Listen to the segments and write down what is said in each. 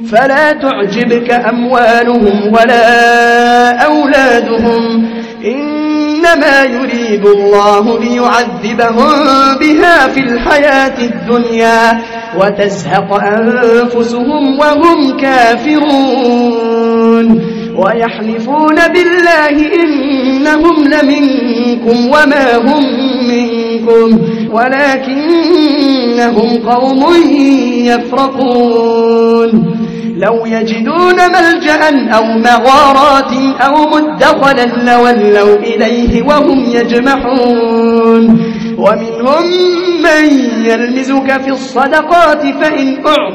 فلا تعجبك أموالهم ولا أولادهم إنما يريد الله ليعذبهم بها في الحياة الدنيا وتزهق أنفسهم وهم كافرون ويحلفون بالله إنهم لمنكم وما هم منكم ولكنهم قوم يفرقون لو يجدون ملجأ أو مغارات أو مدخلا لولوا إليه وهم يجمحون ومنهم من يلمزك في الصدقات فإن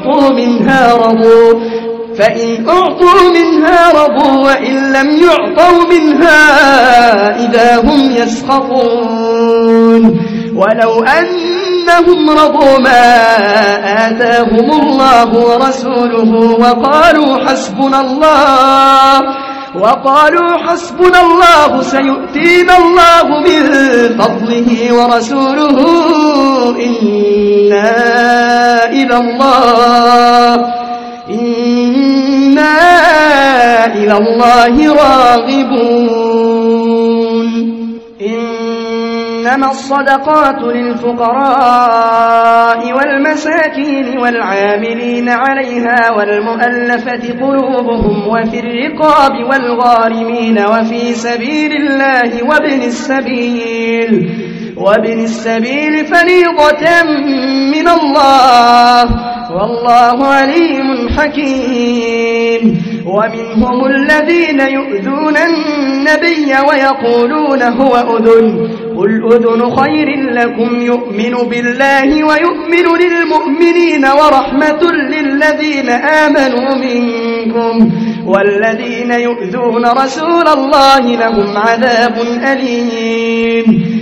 أعطوا منها رضوا وإن لم يعطوا منها إذا هم يسخطون ولو أنهم رضوا ما آتاهم الله ورسوله وقالوا حسبنا الله سيؤتينا الله من فضله ورسوله إنا إلى الله راغبون إنما الصدقات للفقراء والمساكين والعاملين عليها والمؤلفة قلوبهم وفي الرقاب والغارمين وفي سبيل الله وابن السبيل فريضة من الله والله عليم حكيم ومنهم الذين يؤذون النبي ويقولون هو أذن قل أذن خير لكم يؤمن بالله ويؤمن للمؤمنين ورحمة للذين آمنوا منكم والذين يؤذون رسول الله لهم عذاب أليم